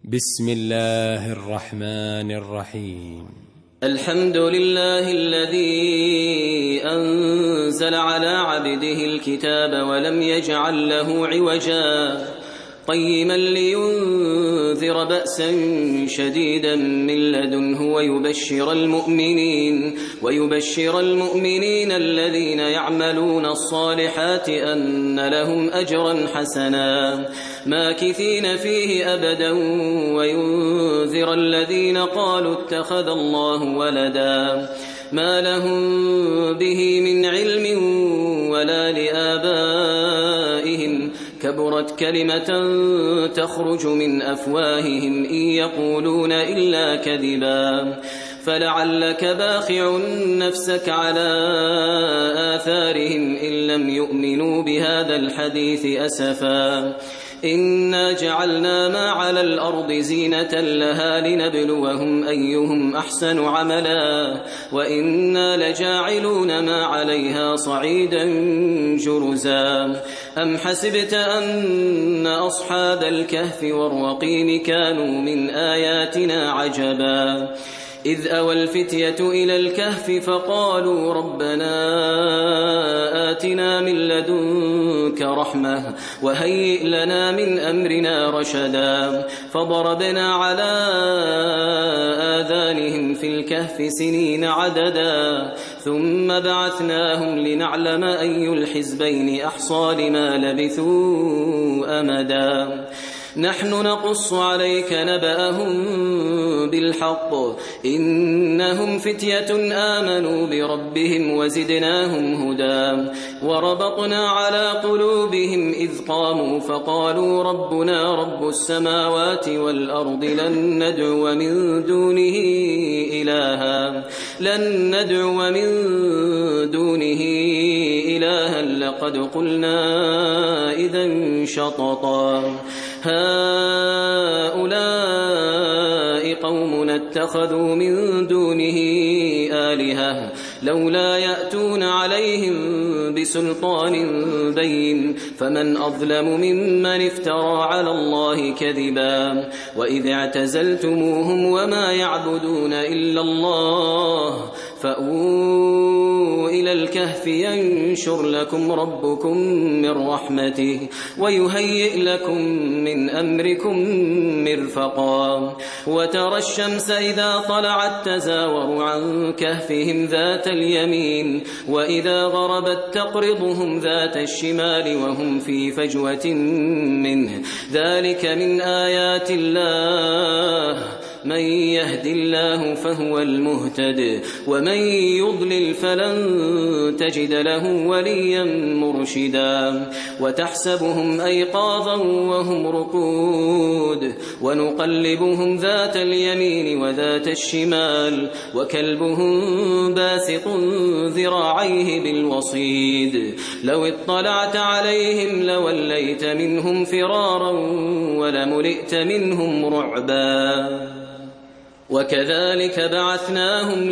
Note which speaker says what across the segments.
Speaker 1: بسم الله الرحمن الرحيم.
Speaker 2: الحمد لله الذي أنزل على عبده الكتاب ولم يجعل له عوجا قيما لينذر بأسا شديدا من لدنه ويبشر المؤمنين الذين يعملون الصالحات أن لهم أجرا حسنا ماكثين فيه أبدا وينذر الذين قالوا اتخذ الله ولدا ما لهم به من علم ولا لآبائهم كبرت كلمة تخرج من أفواههم إن يقولون إلا كذبا فلعلك باخع نفسك على آثارهم إن لم يؤمنوا بهذا الحديث أسفا إنا جعلنا ما على الأرض زينة لها لنبلوهم أيهم أحسن عملا وإنا لجاعلون ما عليها صعيدا جرزا أم حسبت أن أصحاب الكهف والرقيم كانوا من آياتنا عجبا إذ أوى الفتية إلى الكهف فقالوا ربنا آتنا من لدنك رحمة وهيئ لنا من أمرنا رشدا فضربنا على آذانهم في الكهف سنين عددا ثم بعثناهم لنعلم أي الحزبين أحصى لما لبثوا أمدا نحن نقص عليك نبأهم بالحق إنهم فتية آمنوا بربهم وزدناهم هدى وربطنا على قلوبهم إذ قاموا فقالوا ربنا رب السماوات والأرض لن ندعو من دونه إلها لقد قلنا إذا شططا هؤلاء قومنا اتخذوا من دونه آلهة لولا يأتون عليهم بسلطان بين فمن أظلم ممن افترى على الله كذبا وإذ اعتزلتموهم وما يعبدون إلا الله فأووا إلى الكهف ينشر لكم ربكم من رحمته ويهيئ لكم من أمركم مرفقا وترى الشمس إذا طلعت تزاور عن كهفهم ذات اليمين وإذا غربت تقرضهم ذات الشمال وهم في فجوة منه ذلك من آيات الله من يهد الله فهو المهتد ومن يضلل فلن تجد له وليا مرشدا وتحسبهم أيقاظا وهم رقود ونقلبهم ذات اليمين وذات الشمال وكلبهم باسط ذراعيه بالوصيد لو اطلعت عليهم لوليت منهم فرارا ولملئت منهم رعبا وكذلك بعثناهم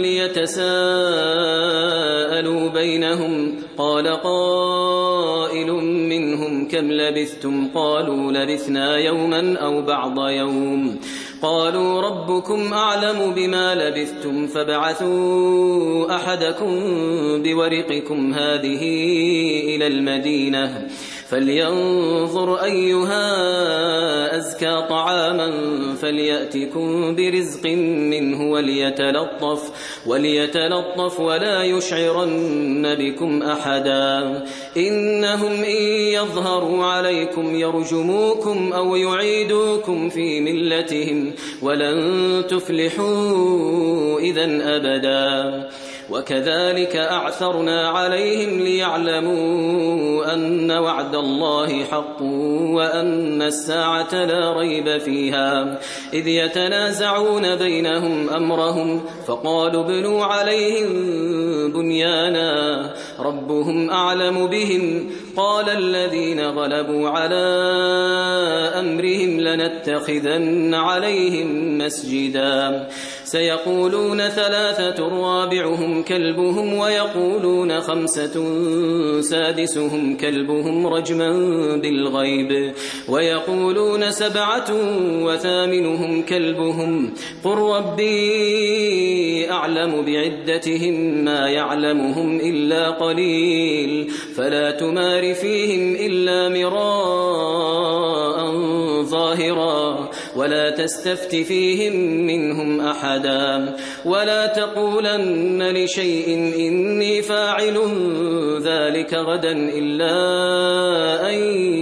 Speaker 2: ليتساءلوا بينهم قال قائل منهم كم لبثتم قالوا لبثنا يوما أو بعض يوم قالوا ربكم أعلم بما لبثتم فابعثوا أحدكم بورقكم هذه إلى المدينة فلينظر أيها أزكى طعاما فليأتكم برزق منه وليتلطف ولا يشعرن بكم أحدا إنهم إن يظهروا عليكم يرجموكم أو يعيدوكم في ملتهم ولن تفلحوا إذن أبدا وكذلك أعثرنا عليهم ليعلموا أن وعد الله حق وأن الساعة لا ريب فيها إذ يتنازعون بينهم أمرهم فقالوا ابنوا عليهم بنيانا ربهم أعلم بهم قال الذين غلبوا على أمرهم لنتخذن عليهم مسجدا سيقولون 3 رابعهم كلبهم ويقولون 5 سادسهم كلبهم رجما بالغيب ويقولون 7 وثامنهم كلبهم قل ربي أعلم بعدتهم ما يعلمهم إلا قليل فلا تمار فيهم إلا مراء ظاهرا ولا تستفت فيهم منهم أحدا ولا تقولن لشيء إني فاعل ذلك غدا إلا أن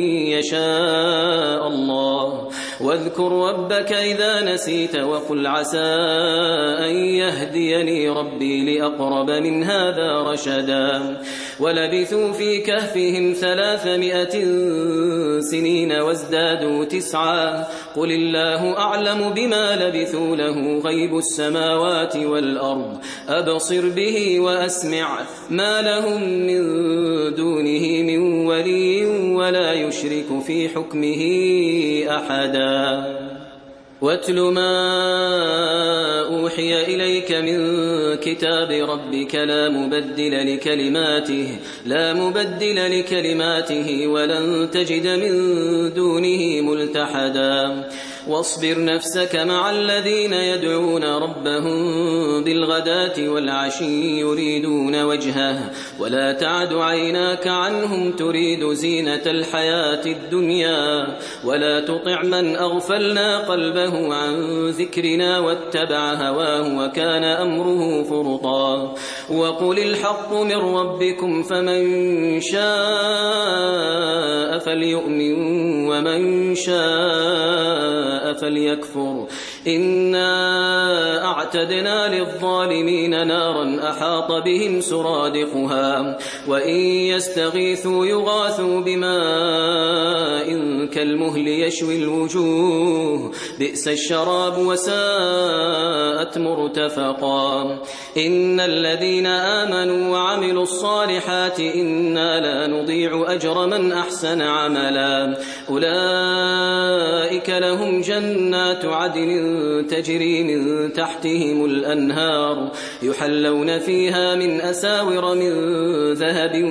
Speaker 2: يشاء الله واذكر ربك إذا نسيت وقل عسى أن يهديني ربي لأقرب من هذا رشدا ولبثوا في كهفهم 300 سنين وازدادوا 9 قل الله أعلم بما لبثوا له غيب السماوات والأرض أبصر به وأسمع ما لهم من دونه من ولي ولا يشرك في حكمه أحدا واتل ما أوحي إليك من كتاب ربك لا مبدل لكلماته ولن تجد من دونه ملتحدا واصبر نفسك مع الذين يدعون ربهم بالغداة والعشي يريدون وجهه ولا تعد عيناك عنهم تريد زينة الحياة الدنيا ولا تطع من أغفلنا قلبه عن ذكرنا واتبع هواه وكان أمره فرطا وقل الحق من ربكم فمن شاء فليؤمن ومن شاء فليكفر إنا أعتدنا للظالمين نارا أحاط بهم سرادقها وإن يستغيثوا يغاثوا بماء كالمهل يشوي الوجوه بئس الشراب وساءت مرتفقا إن الذين آمنوا وعملوا الصالحات إنا لا نضيع أجر من أحسن عملا أولئك لهم جنات عدن تجري من تحتهم الأنهار يحلون فيها من أساور من ذهب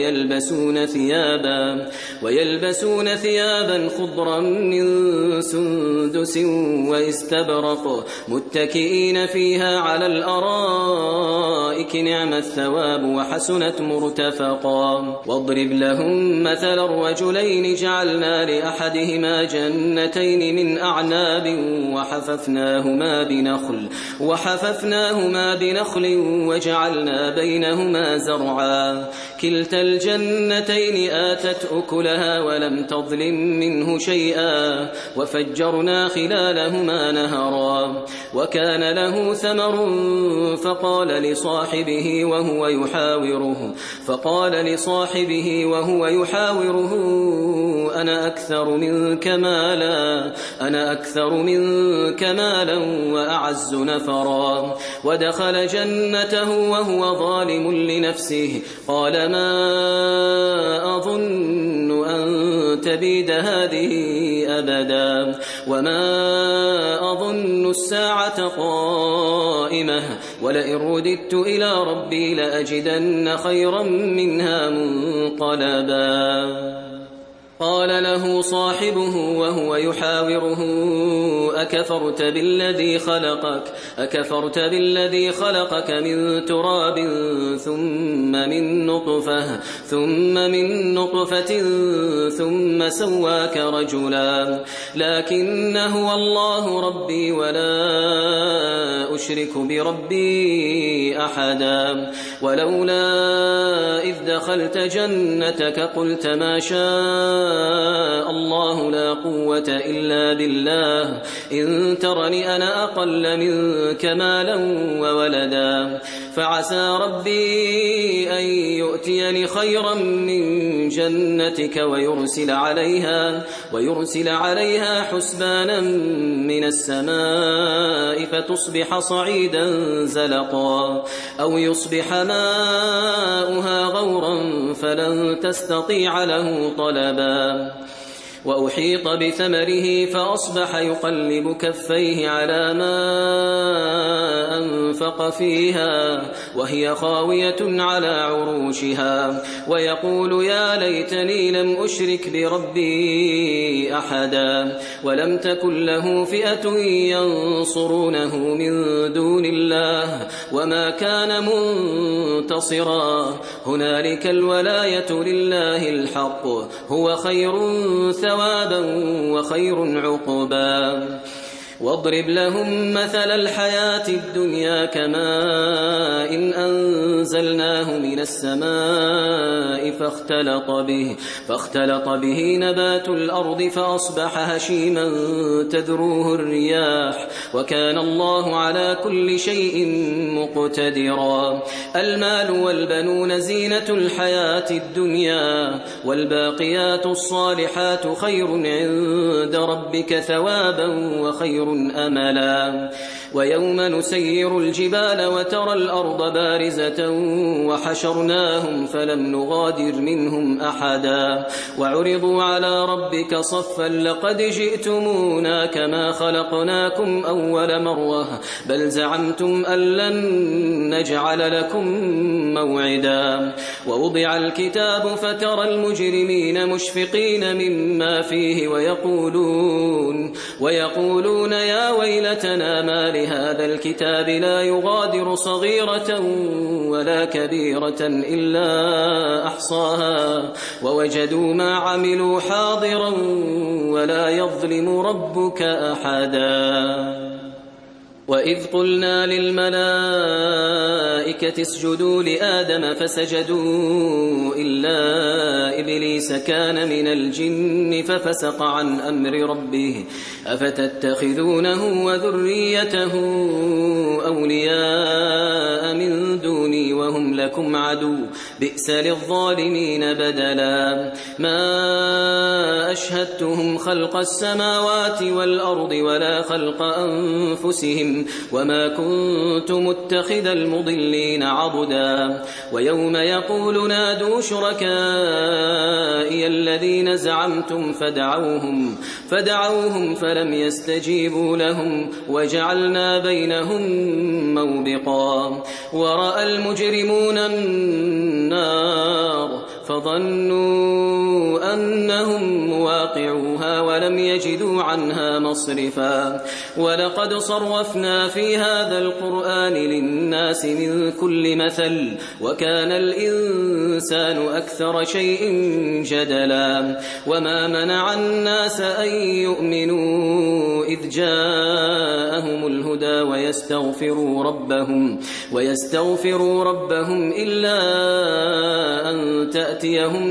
Speaker 2: ويلبسون ثيابا خضرا من سندس واستبرق متكئين فيها على الأرائك نعم الثواب وحسنت مرتفقا واضرب لهم مثل الرجلين جعلنا لأحدهما جنتين من أعناب وحففناهما بنخل وجعلنا بينهما زرعا كلتا الجنتين آتت أكلها ولم تظلم منه شيئا وفجرنا خلالهما نهرا وكان له ثمر فقال لصاحبه وهو يحاوره أنا أكثر منك مالا وأعز نفرا ودخل جنته وهو ظالم لنفسه قال ما أظن أن تبيد هذه أبدا وما أظن الساعة قائمة ولئن رددت إلى ربي لأجدن خيرا منها منقلبا قال له صاحبه وهو يحاوره أكفرت بالذي خلقك من تراب ثم من نطفة ثم سواك رجلا لكن هو الله ربي ولا أشرك بربي أحدا ولولا إذ دخلت جنتك قلت ما شاء الله لا قوة إلا بالله إن ترني أنا أقل منك مالا وولدا فعسى ربي أن يؤتيني خيرا من جنتك ويرسل عليها حسبانا من السماء فتصبح صعيدا زلقا أو يصبح ماؤها غورا فلن تستطيع له طلبا وأحيط بثمره فأصبح يقلب كفيه على ما أنفق فيها وهي خاوية على عروشها ويقول يا ليتني لم أشرك بربي أحدا ولم تكن له فئة ينصرونه من دون الله وما كان منتصرا هنالك الولاية لله الحق هو خير ثوابا وخير عقبا واضرب لهم مثل الحياة الدنيا كماء إن أنزلناه من السماء فاختلط به نبات الأرض فأصبح هشيما تذروه الرياح وكان الله على كل شيء مقتدرا المال والبنون زينة الحياة الدنيا والباقيات الصالحات خير عند ربك ثوابا وخير أملا ويوم نسير الجبال وترى الأرض بارزة وحشرناهم فلم نغادر منهم أحدا وعرضوا على ربك صفا لقد جئتمونا كما خلقناكم أول مرة بل زعمتم أن لن نجعل لكم موعدا ووضع الكتاب فترى المجرمين مشفقين مما فيه ويقولون يا ويلتنا ما لهذا الكتاب لا يغادر صغيرة ولا كبيرة إلا أحصاها ووجدوا ما عملوا حاضرا ولا يظلم ربك أحدا وإذ قلنا للملائكة اسجدوا لآدم فسجدوا إلا إبليس كان من الجن ففسق عن أمر ربه أفتتخذونه وذريته أولياء من دوني وهم لكم عدو بئس للظالمين بدلا ما أشهدتهم خلق السماوات والأرض ولا خلق أنفسهم وما كنت متخذ المضلين عضدا ويوم يقول نادوا شركائي الذين زعمتم فدعوهم فلم يستجيبوا لهم وجعلنا بينهم موبقا ورأى المجرمون النار فظنوا أنهم مواقعوها ولم يجدوا عنها مصرفا ولقد صرفنا في هذا القرآن للناس من كل مثل وكان الإنسان أكثر شيء جدلا وما منع الناس أن يؤمنوا إذ جاءهم الهدى ويستغفروا ربهم إلا أن تأتيهم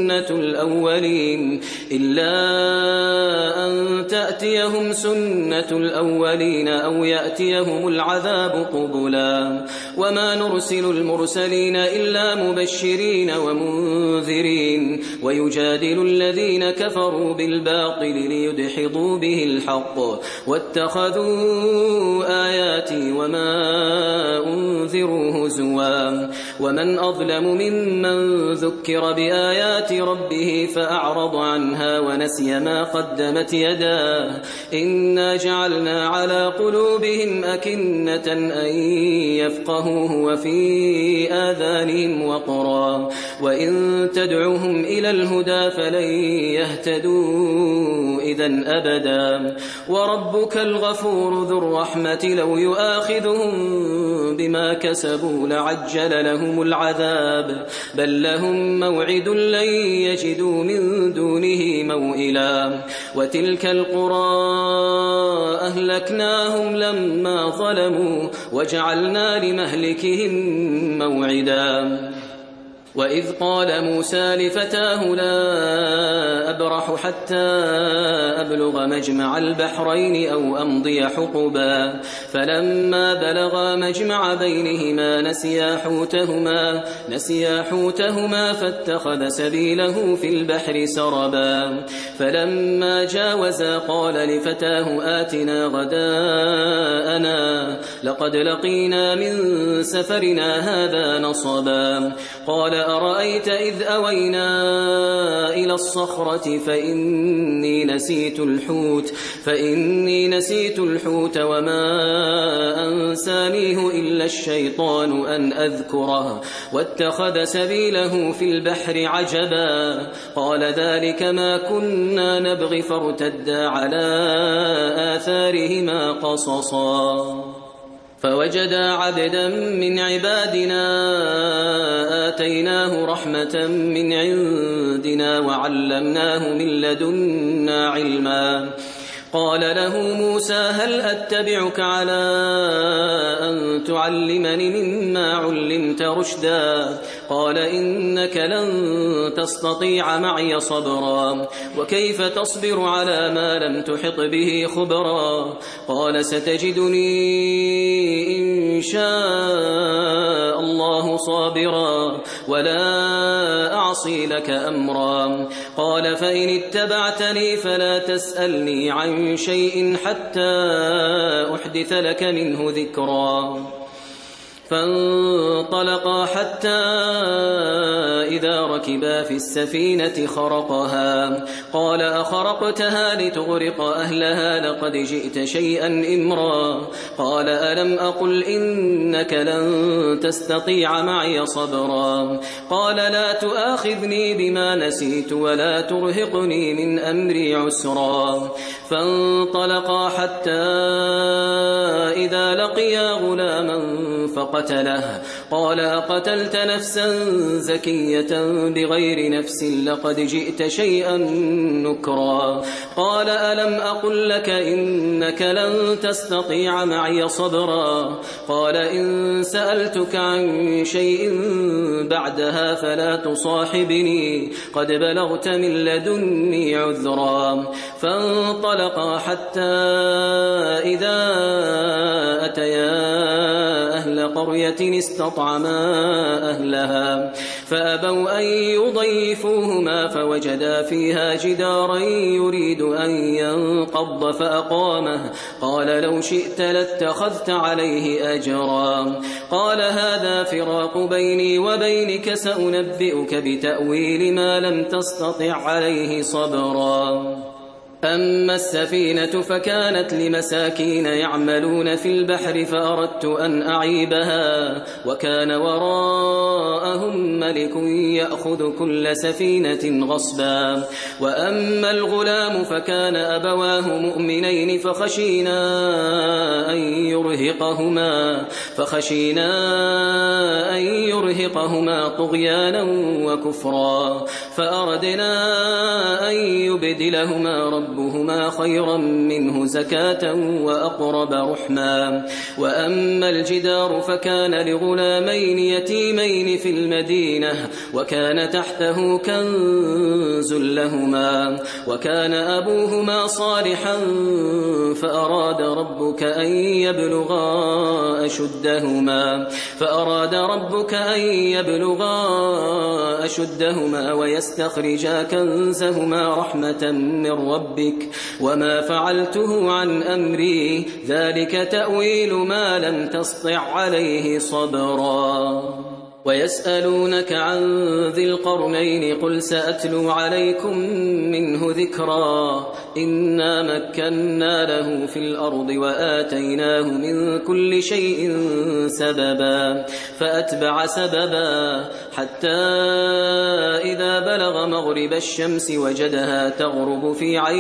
Speaker 2: سنة الأولين أو يأتيهم العذاب قبلا وما نرسل المرسلين إلا مبشرين ومنذرين ويجادل الذين كفروا بالباطل ليدحضوا به الحق واتخذوا آياتي وما أنذروا هزوا ومن أظلم ممن ذكر بآيات ربه فأعرض عنها ونسي ما قدمت يداه إنا جعلنا على قلوبهم أكنة أن يفقهوه وفي آذانهم وقرا وإن تدعوهم إلى الهدى فلن يهتدوا إذن أبدا وربك الغفور ذو الرحمة لو يؤاخذهم بما كسبوا لعجل لهم العذاب بل لهم موعد لن يجدوا من دونه موئلا وتلك القرى أهلكناهم لما ظلموا وجعلنا لمهلكهم موعدا وإذ قال موسى لفتاه لا أبرح حتى أبلغ مجمع البحرين أو أمضي حقبا فلما بلغا مجمع بينهما نسيا حوتهما فاتخذ سبيله في البحر سربا فلما جاوزا قال لفتاه آتنا غداءنا لقد لقينا من سفرنا هذا نصبا قال أرأيت إذ أوينا إلى الصخرة فإني نسيت الحوت وما أنسانيه إلا الشيطان أن أذكره واتخذ سبيله في البحر عجبا قال ذلك ما كنا نبغي فارتدا على آثارهما قصصا فوجدا عبدا من عبادنا آتيناه رحمة من عندنا وعلمناه من لدنا علما قال له موسى هل أتبعك على أن تعلمني مما علمت رشدا قال إنك لن تستطيع معي صبرا وكيف تصبر على ما لم تحط به خبرا قال ستجدني إن شاء الله صابرا ولا أعصي لك أمرا قال فإن اتبعتني فلا تسألني عن شيء حتى أحدث لك منه ذكرا فانطلقا حتى إذا ركبا في السفينة خرقها قال أخرقتها لتغرق أهلها لقد جئت شيئا إمرا قال ألم أقل إنك لن تستطيع معي صبرا قال لا تؤاخذني بما نسيت ولا ترهقني من أمري عسرا فانطلقا حتى إذا لقيا غلاما فقتله قال أقتلت نفسا زكية بغير نفس لقد جئت شيئا نكرا قال ألم أقل لك إنك لن تستطيع معي صبرا قال إن سألتك عن شيء بعدها فلا تصاحبني قد بلغت من لدني عذرا فانطلقا حتى إذا أتيا أهل قرية استطعما أهلها فأبوا أن يضيفوهما فوجدا فيها جدارا يريد أن ينقض فأقامه قال لو شئت لاتخذت عليه أجرا قال هذا فراق بيني وبينك سأنبئك بتأويل ما لم تستطع عليه صبرا أما السفينة فكانت لمساكين يعملون في البحر فأردت أن أعيبها وكان وراءهم ملك يأخذ كل سفينة غصبا وأما الغلام فكان أبواه مؤمنين فخشينا أن يرهقهما طغيانا وكفرا فأردنا أن يبدلهما ربهما خيرا منه زكاة وأقرب رحما وأما الجدار فكان لغلامين يتيمين في المدينة وكان تحته كنز لهما وكان أبوهما صالحا فأراد ربك أن يبلغا أشدهما ويستخرجا كنزهما رحمة من ربك وما فعلته عن أمري ذلك تأويل ما لم تسطع عليه صبرا ويسألونك عن ذي القرنين قل سأتلو عليكم منه ذكرا إنا مكنا له في الأرض وآتيناه من كل شيء سببا فأتبع سببا حتى إذا بلغ مغرب الشمس وجدها تغرب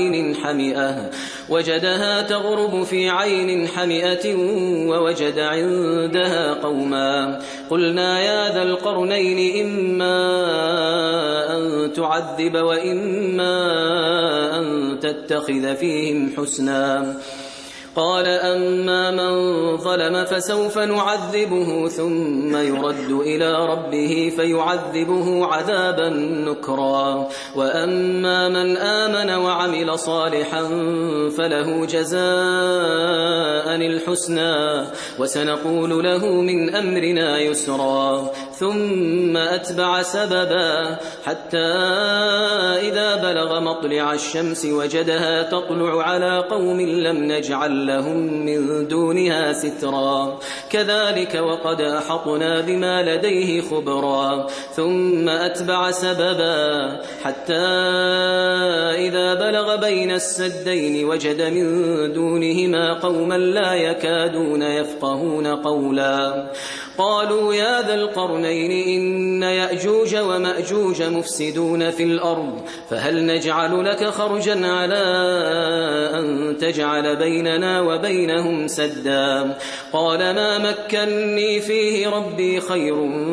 Speaker 2: في عين حمئة ووجد عندها قوما قلنا يا ذا القرنين إما أن تعذب وإما أن تتخذ فيهم حسنا قال أما من ظلم فسوف نعذبه ثم يرد إلى ربه فيعذبه عذابا نكرا وأما من آمن وعمل صالحا فله جزاء الحسنى وسنقول له من أمرنا يسرا ثم أتبع سببا حتى إذا بلغ مطلع الشمس وجدها تطلع على قوم لم نجعل لهم من دونها سترا كذلك وقد أحطنا بما لديه خبرا ثم أتبع سببا حتى إذا بلغ بين السدين وجد من دونهما قوما لا يكادون يفقهون قولا قالوا يا ذا القرنين إن يأجوج ومأجوج مفسدون في الأرض فهل نجعل لك خرجا على أن تجعل بيننا وبينهم سدا قال ما مكني فيه ربي خير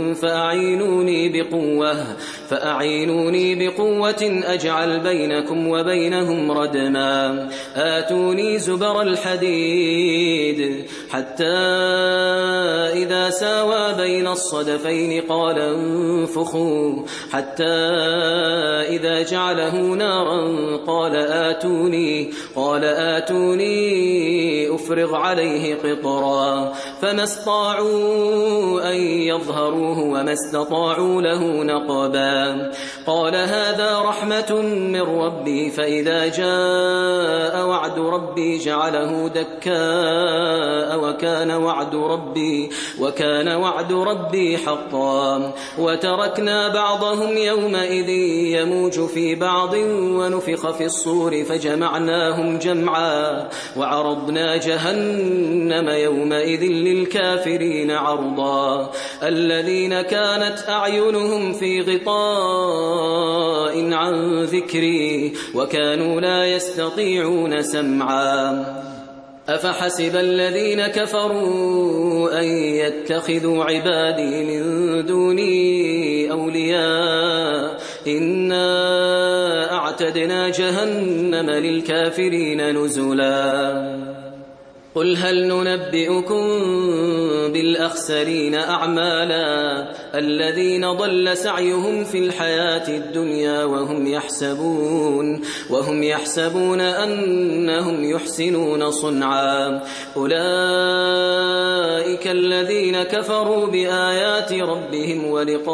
Speaker 2: فأعينوني بقوة أجعل بينكم وبينهم ردما آتوني زبر الحديد حتى إذا ساوى بين الصدفين قال انفخوا حتى إذا جعله نارا قال آتوني أفرغ عليه قطرا فما استطاعوا أن يظهروه وما استطاعوا له نقبا قال هذا رحمة من ربي فإذا جاء وعد ربي جعله دكاء وكان وعد ربي حقا وتركنا بعضهم يومئذ يموج في بعض ونفخ في الصور فجمعناهم جمعا وعرضنا جهنم يومئذ للكافرين عرضا الذين كانت أعينهم في غطاء عن ذكري وكانوا لا يستطيعون سمعا أفحسب الذين كفروا أن يتخذوا عبادي من دوني أولياء إنا أعتدنا جهنم للكافرين نزلا قل هل ننبئكم بالأخسرين أعمالا الذين ضل سعيهم في الحياة الدنيا وهم يحسبون أنهم يحسنون صنعا أولئك الذين كفروا بآيات ربهم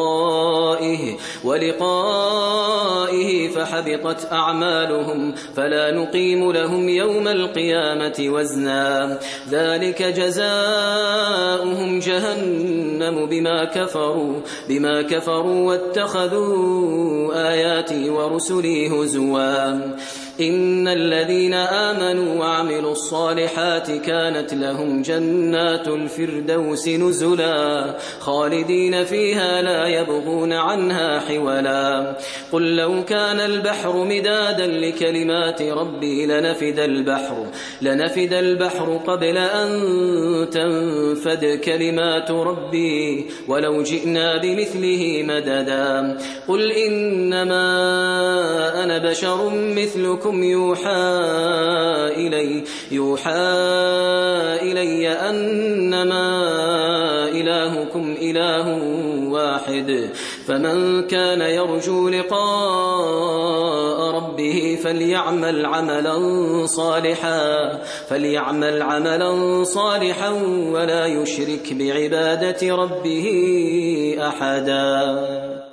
Speaker 2: ولقائه فحبطت أعمالهم فلا نقيم لهم يوم القيامة وزنا ذلك جزاؤهم جهنم بما كفروا واتخذوا آياتي ورسلي هزوا إن الذين آمنوا وعملوا الصالحات كانت لهم جنات الفردوس نزلا خالدين فيها لا يبغون عنها حولا قل لو كان البحر مدادا لكلمات ربي لنفد البحر قبل أن تنفد كلمات ربي ولو جئنا بمثله مددا قل إنما أنا بشر مثلكم يوحى إلي أنما إلهكم إله واحد فمن كان يرجو لقاء ربه فليعمل عملا صالحا ولا يشرك بعبادة ربه أحدا